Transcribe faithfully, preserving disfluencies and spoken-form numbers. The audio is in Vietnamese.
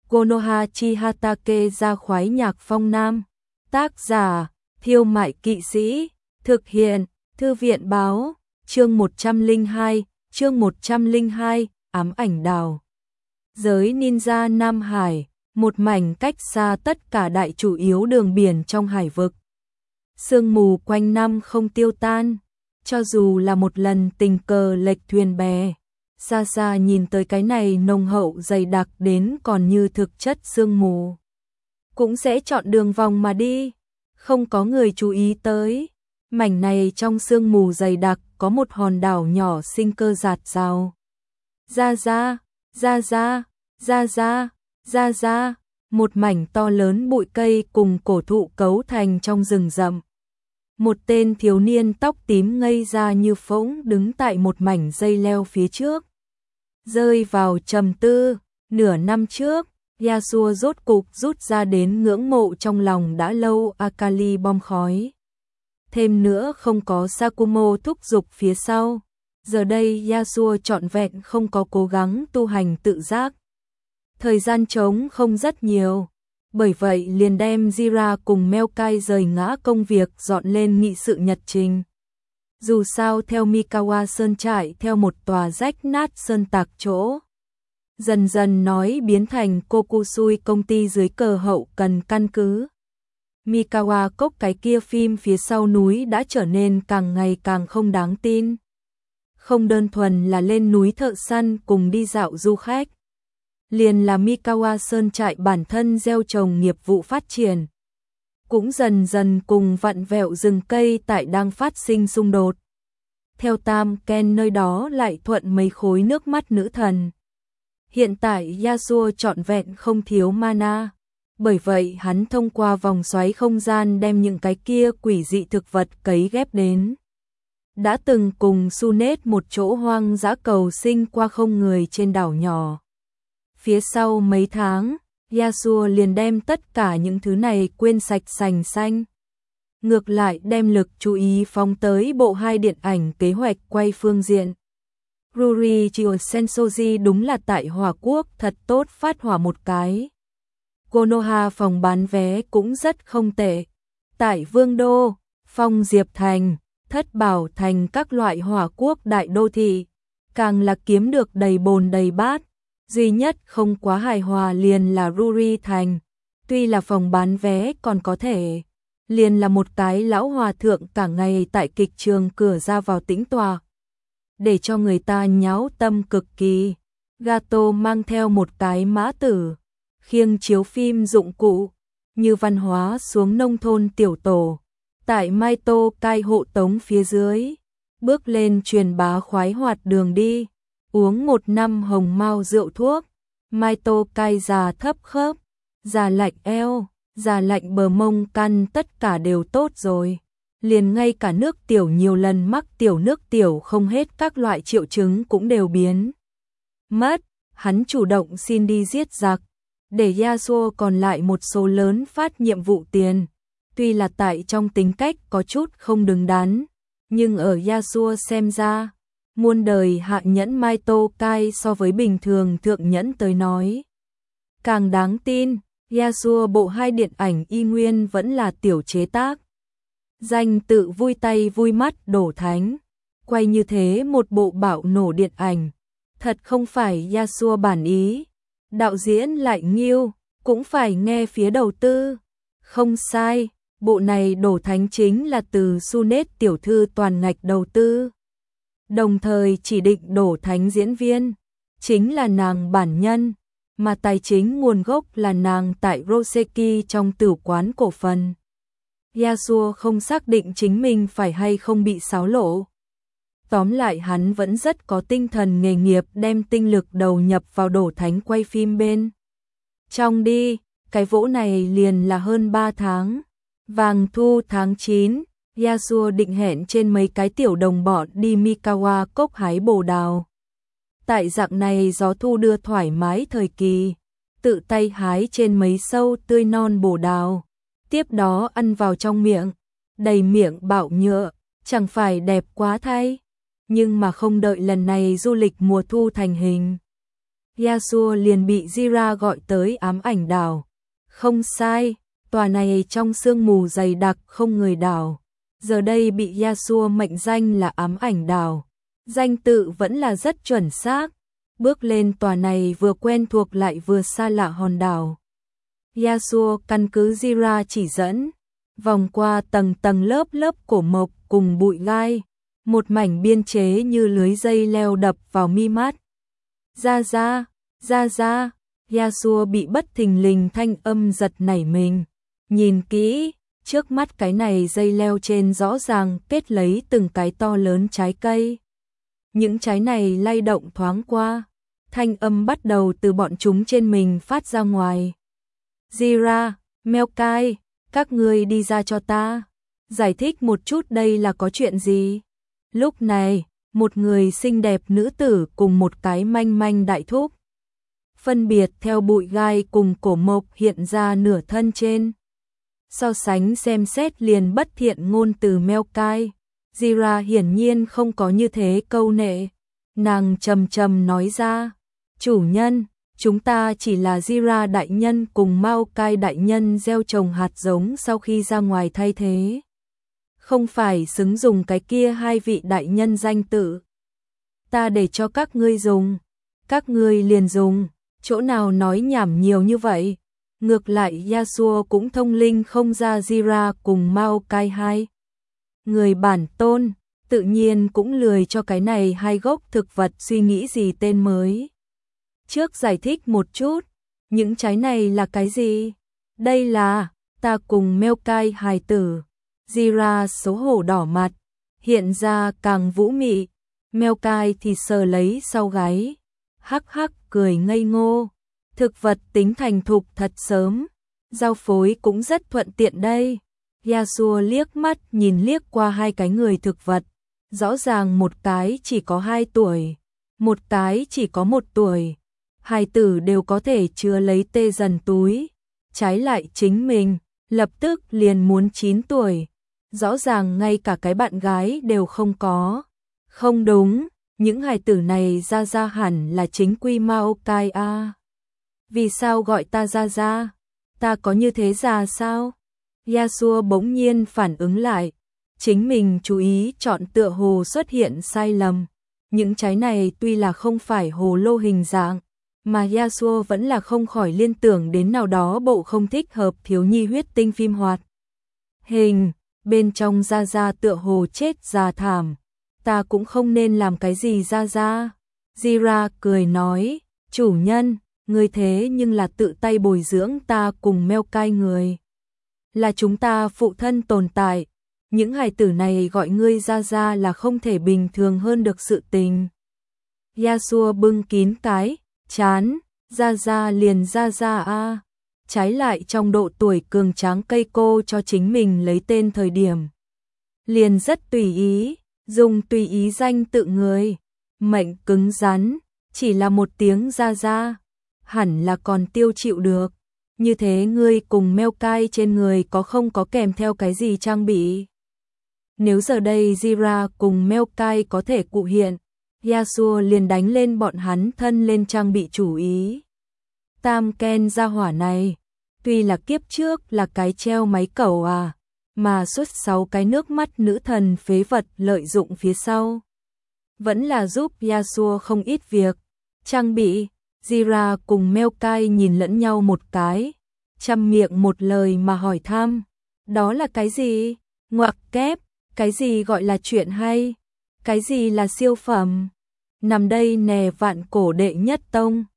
Konoha Chihatake ra khoái nhạc phong nam. Tác giả, Thiêu Mại Kỵ Sĩ. Thực hiện, Thư viện báo. Chương một trăm lẻ hai, chương một trăm lẻ hai, ám ảnh đào. Giới ninja Nam Hải, một mảnh cách xa tất cả đại chủ yếu đường biển trong hải vực. Sương mù quanh năm không tiêu tan, cho dù là một lần tình cờ lệch thuyền bè. Xa xa nhìn tới cái này nồng hậu dày đặc đến còn như thực chất sương mù. Cũng sẽ chọn đường vòng mà đi, không có người chú ý tới. Mảnh này trong sương mù dày đặc có một hòn đảo nhỏ sinh cơ rạt rào. Ra ra, ra ra, ra ra, ra ra, một mảnh to lớn bụi cây cùng cổ thụ cấu thành trong rừng rậm. Một tên thiếu niên tóc tím ngây ra như phỗng đứng tại một mảnh dây leo phía trước. Rơi vào trầm tư, nửa năm trước, Yasuo rốt cục rút ra đến ngưỡng mộ trong lòng đã lâu Akali bom khói. Thêm nữa không có Sakumo thúc giục phía sau. Giờ đây Yasuo trọn vẹn không có cố gắng tu hành tự giác. Thời gian trống không rất nhiều. Bởi vậy liền đem Jira cùng Maokai rời ngã công việc dọn lên nghị sự nhật trình. Dù sao theo Mikawa Sơn trại theo một tòa rách nát sơn tạc chỗ. Dần dần nói biến thành Kokusui công ty dưới cờ hậu cần căn cứ. Mikawa cốc cái kia phim phía sau núi đã trở nên càng ngày càng không đáng tin. Không đơn thuần là lên núi thợ săn cùng đi dạo du khách. Liền là Mikawa Sơn trại bản thân gieo trồng nghiệp vụ phát triển. Cũng dần dần cùng vặn vẹo rừng cây tại đang phát sinh xung đột. Theo Tam Ken nơi đó lại thuận mấy khối nước mắt nữ thần. Hiện tại Yasuo trọn vẹn không thiếu mana. Bởi vậy hắn thông qua vòng xoáy không gian đem những cái kia quỷ dị thực vật cấy ghép đến. Đã từng cùng Sunet một chỗ hoang dã cầu sinh qua không người trên đảo nhỏ. Phía sau mấy tháng, Yasuo liền đem tất cả những thứ này quên sạch sành xanh. Ngược lại đem lực chú ý phóng tới bộ hai điện ảnh kế hoạch quay phương diện. Ruri Chio Sensoji đúng là tại Hỏa Quốc thật tốt phát hỏa một cái. Konoha phòng bán vé cũng rất không tệ. Tại Vương Đô, Phong Diệp Thành, Thất Bảo Thành các loại Hỏa Quốc đại đô thị, càng là kiếm được đầy bồn đầy bát. Duy nhất không quá hài hòa liền là Ruri Thành, tuy là phòng bán vé còn có thể, liền là một cái lão hòa thượng cả ngày tại kịch trường cửa ra vào tĩnh tọa, để cho người ta nháo tâm cực kỳ. Gato mang theo một cái mã tử, khiêng chiếu phim dụng cụ, như văn hóa xuống nông thôn tiểu tổ, tại Maito cai hộ tống phía dưới, bước lên truyền bá khoái hoạt đường đi. Uống một năm hồng mao rượu thuốc, Maito cai già thấp khớp, già lạnh eo, già lạnh bờ mông căn tất cả đều tốt rồi. Liền ngay cả nước tiểu nhiều lần mắc tiểu nước tiểu không hết các loại triệu chứng cũng đều biến mất. Hắn chủ động xin đi giết giặc, để Yasuo còn lại một số lớn phát nhiệm vụ tiền. Tuy là tại trong tính cách có chút không đứng đắn, nhưng ở Yasuo xem ra, muôn đời hạ nhẫn Maito Kai so với bình thường thượng nhẫn tới nói càng đáng tin. Yasuo bộ hai điện ảnh y nguyên vẫn là tiểu chế tác. Danh tự vui tay vui mắt đổ thánh. Quay như thế một bộ bạo nổ điện ảnh. Thật không phải Yasuo bản ý. Đạo diễn lại nghiêu, cũng phải nghe phía đầu tư. Không sai, bộ này đổ thánh chính là từ Sunet tiểu thư toàn ngạch đầu tư. Đồng thời chỉ định đổ thánh diễn viên, chính là nàng bản nhân, mà tài chính nguồn gốc là nàng tại Roseki trong tử quán cổ phần. Yasuo không xác định chính mình phải hay không bị xáo lộ. Tóm lại hắn vẫn rất có tinh thần nghề nghiệp đem tinh lực đầu nhập vào đổ thánh quay phim bên. Trong đi, cái vỗ này liền là hơn ba tháng. Vàng thu tháng chín. Yasuo định hẹn trên mấy cái tiểu đồng bọn đi Mikawa cốc hái bồ đào. Tại dạng này gió thu đưa thoải mái thời kỳ, tự tay hái trên mấy sâu tươi non bồ đào, tiếp đó ăn vào trong miệng, đầy miệng bạo nhựa, chẳng phải đẹp quá thay. Nhưng mà không đợi lần này du lịch mùa thu thành hình, Yasuo liền bị Jira gọi tới ám ảnh đảo. Không sai, tòa này trong sương mù dày đặc không người đảo. Giờ đây bị Yasuo mệnh danh là ám ảnh đảo. Danh tự vẫn là rất chuẩn xác. Bước lên tòa này vừa quen thuộc lại vừa xa lạ hòn đảo. Yasuo căn cứ Jira chỉ dẫn, vòng qua tầng tầng lớp lớp cổ mộc cùng bụi gai, một mảnh biên chế như lưới dây leo đập vào mi mắt. Ra ra, ra ra, Yasuo bị bất thình lình thanh âm giật nảy mình. Nhìn kỹ, trước mắt cái này dây leo trên rõ ràng kết lấy từng cái to lớn trái cây. Những trái này lay động thoáng qua, thanh âm bắt đầu từ bọn chúng trên mình phát ra ngoài. Jira, Maokai, các ngươi đi ra cho ta. Giải thích một chút đây là có chuyện gì? Lúc này, một người xinh đẹp nữ tử cùng một cái manh manh đại thúc, phân biệt theo bụi gai cùng cổ mộc hiện ra nửa thân trên. So sánh xem xét liền bất thiện ngôn từ Maokai. Jira hiển nhiên không có như thế câu nệ. Nàng trầm trầm nói ra, chủ nhân, chúng ta chỉ là Jira đại nhân cùng Maokai đại nhân gieo trồng hạt giống sau khi ra ngoài thay thế. Không phải xứng dùng cái kia hai vị đại nhân danh tự. Ta để cho các ngươi dùng, các ngươi liền dùng, chỗ nào nói nhảm nhiều như vậy. Ngược lại Yasuo cũng thông linh không ra Jira cùng Maokai hai người bản tôn, tự nhiên cũng lười cho cái này hai gốc thực vật suy nghĩ gì tên mới. Trước giải thích một chút, những trái này là cái gì? Đây là, ta cùng Maokai hài tử. Jira xấu hổ đỏ mặt, hiện ra càng vũ mị. Maokai thì sờ lấy sau gáy, hắc hắc cười ngây ngô. Thực vật tính thành thục thật sớm, giao phối cũng rất thuận tiện đây. Yasuo liếc mắt nhìn liếc qua hai cái người thực vật, rõ ràng một cái chỉ có hai tuổi, một cái chỉ có một tuổi. Hai tử đều có thể chứa lấy tê dần túi, trái lại chính mình, lập tức liền muốn chín tuổi. Rõ ràng ngay cả cái bạn gái đều không có. Không đúng, những hài tử này ra ra hẳn là chính quy Maokai a. Vì sao gọi ta ra ra? Ta có như thế già sao? Yasuo bỗng nhiên phản ứng lại, chính mình chú ý chọn tựa hồ xuất hiện sai lầm. Những trái này tuy là không phải hồ lô hình dạng, mà Yasuo vẫn là không khỏi liên tưởng đến nào đó bộ không thích hợp thiếu nhi huyết tinh phim hoạt hình, bên trong ra ra tựa hồ chết già thảm. Ta cũng không nên làm cái gì ra ra. Jira cười nói, chủ nhân, ngươi thế nhưng là tự tay bồi dưỡng ta cùng Maokai người. Là chúng ta phụ thân tồn tại. Những hài tử này gọi ngươi ra ra là không thể bình thường hơn được sự tình. Yasuo bưng kín cái chán, ra ra liền ra ra a. Trái lại trong độ tuổi cường tráng cây cô cho chính mình lấy tên thời điểm, liền rất tùy ý, dùng tùy ý danh tự người. Mệnh cứng rắn, chỉ là một tiếng ra ra, hẳn là còn tiêu chịu được. Như thế ngươi cùng Maokai trên người có không có kèm theo cái gì trang bị? Nếu giờ đây Jira cùng Maokai có thể cụ hiện, Yasuo liền đánh lên bọn hắn thân lên trang bị chủ ý. Tam Ken gia hỏa này, tuy là kiếp trước là cái treo máy cẩu à, mà suốt sáu cái nước mắt nữ thần phế vật lợi dụng phía sau. Vẫn là giúp Yasuo không ít việc. Trang bị, Jira cùng Maokai nhìn lẫn nhau một cái, chăm miệng một lời mà hỏi thăm. Đó là cái gì? Ngoặc kép, cái gì gọi là chuyện hay? Cái gì là siêu phẩm? Nằm đây nè vạn cổ đệ nhất tông.